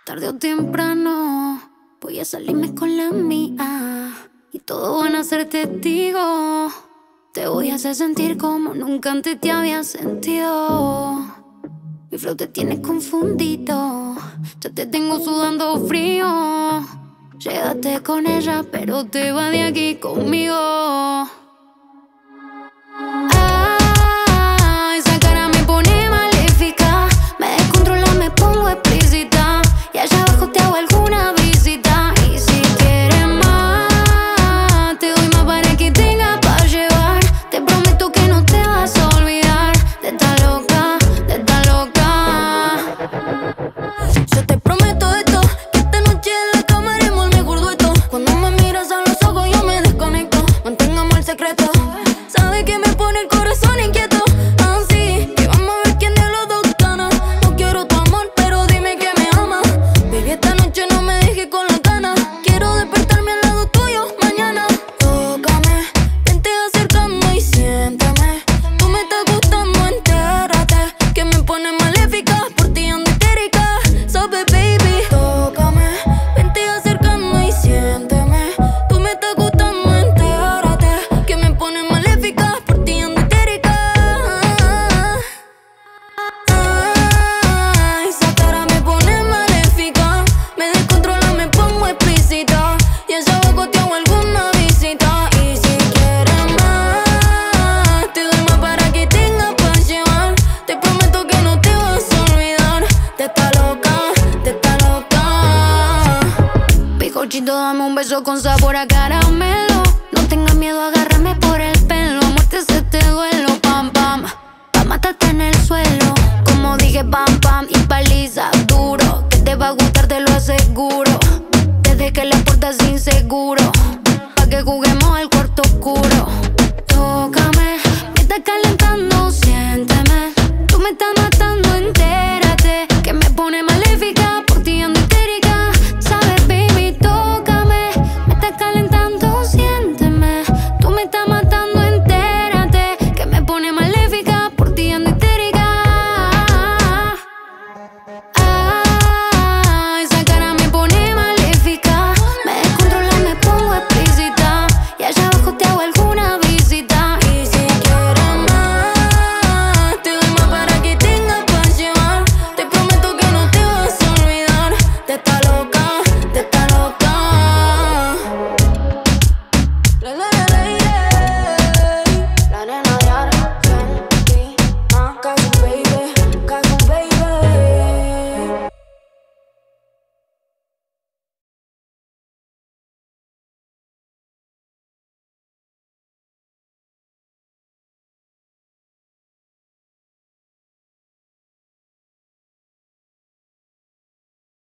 Tarde o temprano voy a salirme con la mía y todos van a ser testigos. Te voy a hacer sentir como nunca antes te había sentido. Mi flow te tiene confundido, ya te tengo sudando frío. Llegaste con ella, pero te va de aquí conmigo. Ay, esa cara me pone maléfica, me descontrola, me pongo explícita. Y allá abajo te hago alguna visita. Y si quieres más, te doy más para que tengas para llevar. Te prometo que no te vas a olvidar de esta loca, de esta loca. Yo te prometo esto, que esta noche en la cama haremos el mejor dueto. Cuando me miras a los ojos yo me desconecto. Mantengamos el secreto. Sabe que me pone el corazón inquieto. Así que vamos a ver quién de los dos gana. No quiero tu amor, pero dime que me amas. Baby, esta noche no me dejes con la gana. Quiero despertarme al lado tuyo mañana. Tócame, vente acercando y siéntame. Tú me estás gustando, entérate. Que me pone maléfica, por ti ando histérica. Sabe, baby, tócame, vente acercando y siénteme. Tú me estás gustando, entérate. Que me pone maléfica, por ti ando histérica. Ay, esa cara me pone maléfica, me descontrola, me pongo explícita. Y allá abajo te hago alguna visita. Y si quieres más, te doy más para que tengas para llevar. Te prometo que no te vas a olvidar de esta loca, de esta loca. Bizcochito, dame un beso con sabor a caramelo. No tengas miedo, agárrame por el pelo. A muerte se te duelo, pam, pam. Pa' matarte en el suelo. Como dije, pam, pam. Y paliza duro, que te va a gustar, te lo aseguro. Desde que la puertas inseguro.